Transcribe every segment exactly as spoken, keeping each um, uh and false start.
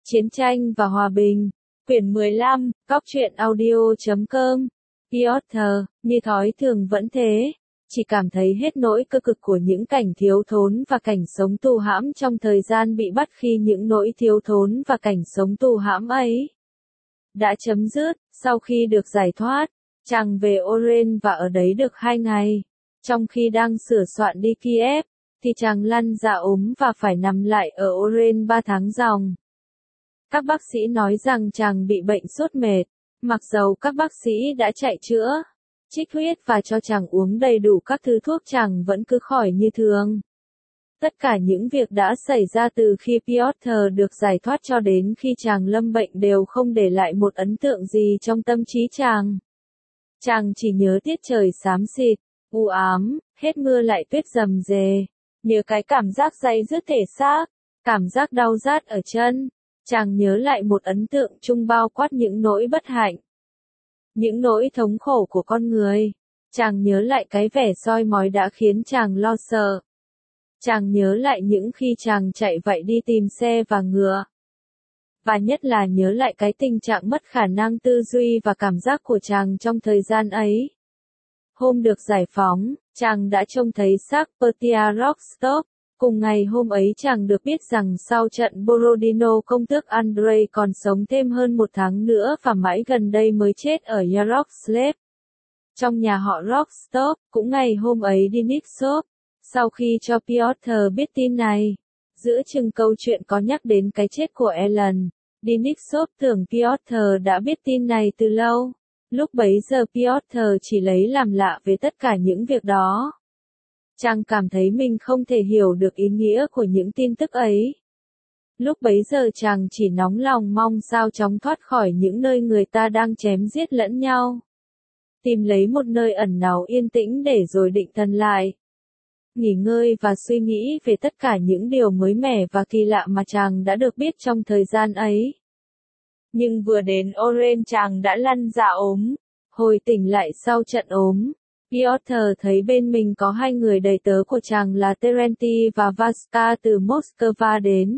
Chiến tranh và hòa bình. Quyển mười lăm, Cóc truyện audio chấm com. Piotr, như thói thường vẫn thế, chỉ cảm thấy hết nỗi cơ cực của những cảnh thiếu thốn và cảnh sống tù hãm trong thời gian bị bắt khi những nỗi thiếu thốn và cảnh sống tù hãm ấy đã chấm dứt. Sau khi được giải thoát, chàng về Oren và ở đấy được hai ngày. Trong khi đang sửa soạn đi Kiev, thì chàng lăn ra ốm và phải nằm lại ở Oren ba tháng ròng. Các bác sĩ nói rằng chàng bị bệnh sốt mệt, mặc dầu các bác sĩ đã chạy chữa, trích huyết và cho chàng uống đầy đủ các thứ thuốc, chàng vẫn cứ khỏi như thường. Tất cả những việc đã xảy ra từ khi Piotr được giải thoát cho đến khi chàng lâm bệnh đều không để lại một ấn tượng gì trong tâm trí chàng. Chàng chỉ nhớ tiết trời xám xịt, u ám, hết mưa lại tuyết rầm rề, nhớ cái cảm giác day dứt thể xác, cảm giác đau rát ở chân. Chàng nhớ lại một ấn tượng chung bao quát những nỗi bất hạnh, những nỗi thống khổ của con người. Chàng nhớ lại cái vẻ soi mói đã khiến chàng lo sợ. Chàng nhớ lại những khi chàng chạy vậy đi tìm xe và ngựa. Và nhất là nhớ lại cái tình trạng mất khả năng tư duy và cảm giác của chàng trong thời gian ấy. Hôm được giải phóng, chàng đã trông thấy xác Petia Rostov. Cùng ngày hôm ấy chàng được biết rằng sau trận Borodino, công tước Andrei còn sống thêm hơn một tháng nữa và mãi gần đây mới chết ở Yaroslavl. Trong nhà họ Rostov, cũng ngày hôm ấy Denisov, sau khi cho Piotr biết tin này, giữa chừng câu chuyện có nhắc đến cái chết của Ellen, Denisov tưởng Piotr đã biết tin này từ lâu. Lúc bấy giờ Piotr chỉ lấy làm lạ về tất cả những việc đó. Chàng cảm thấy mình không thể hiểu được ý nghĩa của những tin tức ấy. Lúc bấy giờ chàng chỉ nóng lòng mong sao chóng thoát khỏi những nơi người ta đang chém giết lẫn nhau. Tìm lấy một nơi ẩn náu yên tĩnh để rồi định thần lại. Nghỉ ngơi và suy nghĩ về tất cả những điều mới mẻ và kỳ lạ mà chàng đã được biết trong thời gian ấy. Nhưng vừa đến Oren chàng đã lăn ra ốm. Hồi tỉnh lại sau trận ốm, Piotr thấy bên mình có hai người đầy tớ của chàng là Terenti và Vaska từ Moscow đến.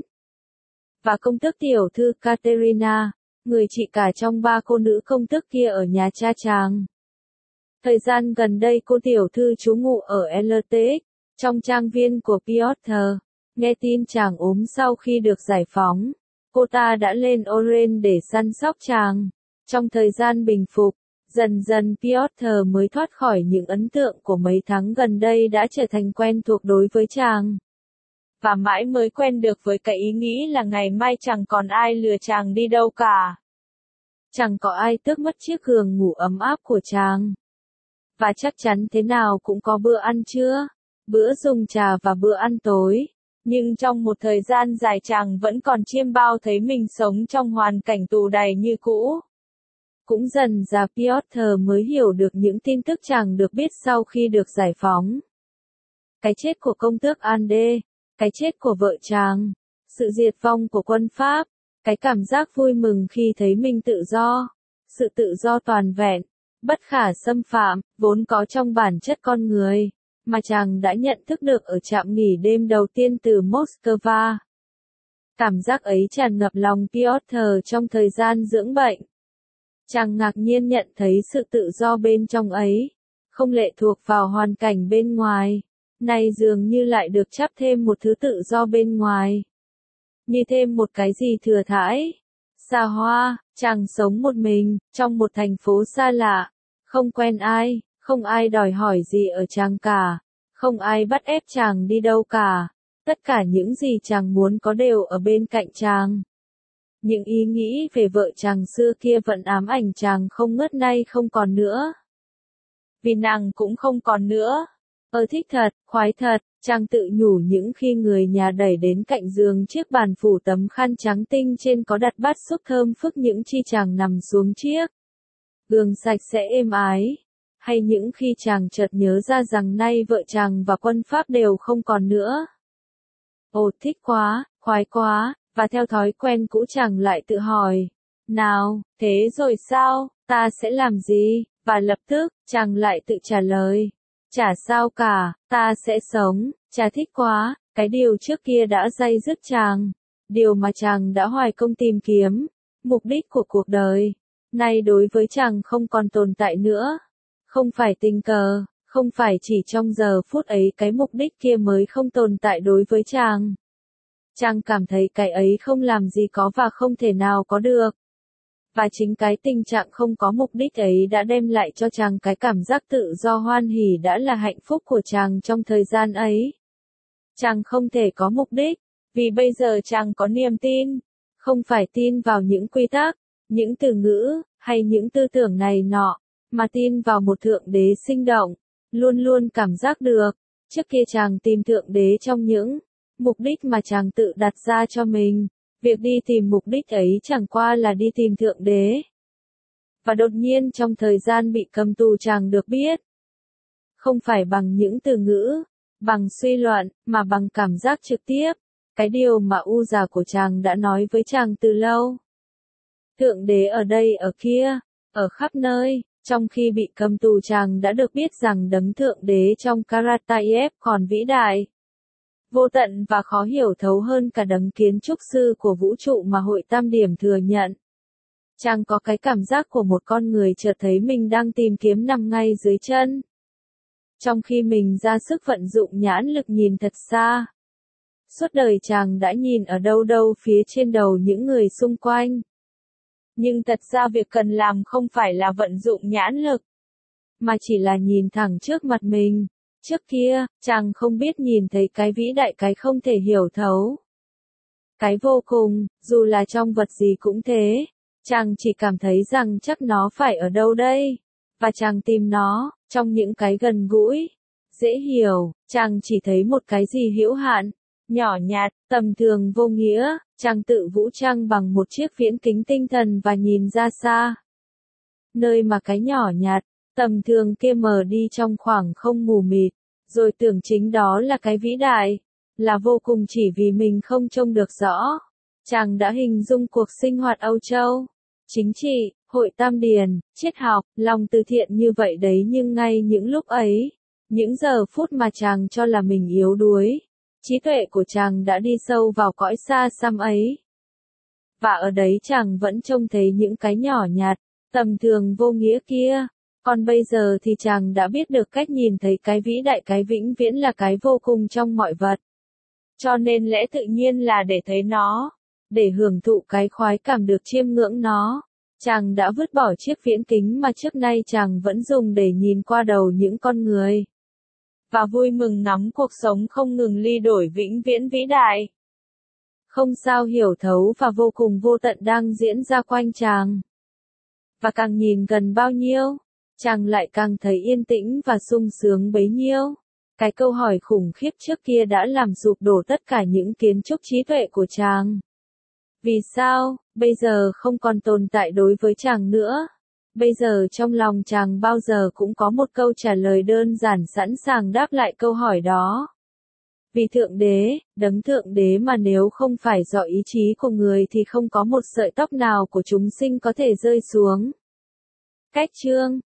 Và công tước tiểu thư Katerina, người chị cả trong ba cô nữ công tước kia ở nhà cha chàng. Thời gian gần đây cô tiểu thư trú ngụ ở lờ tê ích, trong trang viên của Piotr. Nghe tin chàng ốm sau khi được giải phóng, cô ta đã lên Oren để săn sóc chàng. Trong thời gian bình phục, dần dần Piotr mới thoát khỏi những ấn tượng của mấy tháng gần đây đã trở thành quen thuộc đối với chàng. Và mãi mới quen được với cái ý nghĩ là ngày mai chẳng còn ai lừa chàng đi đâu cả. Chẳng có ai tước mất chiếc giường ngủ ấm áp của chàng. Và chắc chắn thế nào cũng có bữa ăn trưa, bữa dùng trà và bữa ăn tối. Nhưng trong một thời gian dài chàng vẫn còn chiêm bao thấy mình sống trong hoàn cảnh tù đày như cũ. Cũng dần dà Piotr mới hiểu được những tin tức chàng được biết sau khi được giải phóng. Cái chết của công tước Ande, cái chết của vợ chàng, sự diệt vong của quân Pháp, cái cảm giác vui mừng khi thấy mình tự do, sự tự do toàn vẹn, bất khả xâm phạm, vốn có trong bản chất con người, mà chàng đã nhận thức được ở trạm nghỉ đêm đầu tiên từ Moscow. Cảm giác ấy tràn ngập lòng Piotr trong thời gian dưỡng bệnh. Chàng ngạc nhiên nhận thấy sự tự do bên trong ấy, không lệ thuộc vào hoàn cảnh bên ngoài, nay dường như lại được chắp thêm một thứ tự do bên ngoài. Như thêm một cái gì thừa thãi, xa hoa. Chàng sống một mình, trong một thành phố xa lạ, không quen ai, không ai đòi hỏi gì ở chàng cả, không ai bắt ép chàng đi đâu cả, tất cả những gì chàng muốn có đều ở bên cạnh chàng. Những ý nghĩ về vợ chàng xưa kia vẫn ám ảnh chàng không ngớt, nay không còn nữa. Vì nàng cũng không còn nữa. Ơ thích thật, khoái thật, chàng tự nhủ những khi người nhà đẩy đến cạnh giường chiếc bàn phủ tấm khăn trắng tinh trên có đặt bát súp thơm phức, những khi chàng nằm xuống chiếc giường sạch sẽ êm ái. Hay những khi chàng chợt nhớ ra rằng nay vợ chàng và quân Pháp đều không còn nữa. Ồ thích quá, khoái quá. Và theo thói quen cũ chàng lại tự hỏi, nào, thế rồi sao, ta sẽ làm gì? Và lập tức, chàng lại tự trả lời, chả sao cả, ta sẽ sống. Chả thích quá, cái điều trước kia đã day dứt chàng. điều mà chàng đã hoài công tìm kiếm, mục đích của cuộc đời, nay đối với chàng không còn tồn tại nữa. Không phải tình cờ, không phải chỉ trong giờ phút ấy cái mục đích kia mới không tồn tại đối với chàng. Chàng cảm thấy cái ấy không làm gì có và không thể nào có được. Và chính cái tình trạng không có mục đích ấy đã đem lại cho chàng cái cảm giác tự do hoan hỉ đã là hạnh phúc của chàng trong thời gian ấy. Chàng không thể có mục đích, vì bây giờ chàng có niềm tin, không phải tin vào những quy tắc, những từ ngữ, hay những tư tưởng này nọ, mà tin vào một thượng đế sinh động, luôn luôn cảm giác được. Trước kia chàng tìm thượng đế trong những mục đích mà chàng tự đặt ra cho mình. Việc đi tìm mục đích ấy chẳng qua là đi tìm thượng đế. Và đột nhiên trong thời gian bị cầm tù chàng được biết. Không phải bằng những từ ngữ, bằng suy luận, mà bằng cảm giác trực tiếp. Cái điều mà U già của chàng đã nói với chàng từ lâu. Thượng đế ở đây ở kia, ở khắp nơi. Trong khi bị cầm tù chàng đã được biết rằng đấng thượng đế trong Karatayev còn vĩ đại, vô tận và khó hiểu thấu hơn cả đấng kiến trúc sư của vũ trụ mà hội tam điểm thừa nhận. Chàng có cái cảm giác của một con người chợt thấy mình đang tìm kiếm nằm ngay dưới chân. Trong khi mình ra sức vận dụng nhãn lực nhìn thật xa. Suốt đời chàng đã nhìn ở đâu đâu phía trên đầu những người xung quanh. Nhưng thật ra việc cần làm không phải là vận dụng nhãn lực, mà chỉ là nhìn thẳng trước mặt mình. Trước kia, chàng không biết nhìn thấy cái vĩ đại cái không thể hiểu thấu. Cái vô cùng, dù là trong vật gì cũng thế. Chàng chỉ cảm thấy rằng chắc nó phải ở đâu đây. Và chàng tìm nó, trong những cái gần gũi, dễ hiểu. Chàng chỉ thấy một cái gì hữu hạn, nhỏ nhặt, tầm thường vô nghĩa. Chàng tự vũ trang bằng một chiếc viễn kính tinh thần và nhìn ra xa. Nơi mà cái nhỏ nhặt, tầm thường kia mờ đi trong khoảng không mù mịt. Rồi tưởng chính đó là cái vĩ đại, là vô cùng chỉ vì mình không trông được rõ. Chàng đã hình dung cuộc sinh hoạt Âu Châu, chính trị, hội tam điền, triết học, lòng từ thiện như vậy đấy, nhưng ngay những lúc ấy, những giờ phút mà chàng cho là mình yếu đuối, trí tuệ của chàng đã đi sâu vào cõi xa xăm ấy. Và ở đấy chàng vẫn trông thấy những cái nhỏ nhặt, tầm thường vô nghĩa kia. Còn bây giờ thì chàng đã biết được cách nhìn thấy cái vĩ đại, cái vĩnh viễn là cái vô cùng trong mọi vật. Cho nên lẽ tự nhiên là để thấy nó, để hưởng thụ cái khoái cảm được chiêm ngưỡng nó. Chàng đã vứt bỏ chiếc viễn kính mà trước nay chàng vẫn dùng để nhìn qua đầu những con người. Và vui mừng ngắm cuộc sống không ngừng ly đổi vĩnh viễn vĩ đại. Không sao hiểu thấu và vô cùng vô tận đang diễn ra quanh chàng. Và càng nhìn gần bao nhiêu, chàng lại càng thấy yên tĩnh và sung sướng bấy nhiêu. Cái câu hỏi khủng khiếp trước kia đã làm sụp đổ tất cả những kiến trúc trí tuệ của chàng. Vì sao, bây giờ không còn tồn tại đối với chàng nữa? Bây giờ trong lòng chàng bao giờ cũng có một câu trả lời đơn giản sẵn sàng đáp lại câu hỏi đó. Vì Thượng Đế, đấng Thượng Đế mà nếu không phải do ý chí của người thì không có một sợi tóc nào của chúng sinh có thể rơi xuống. Cách chương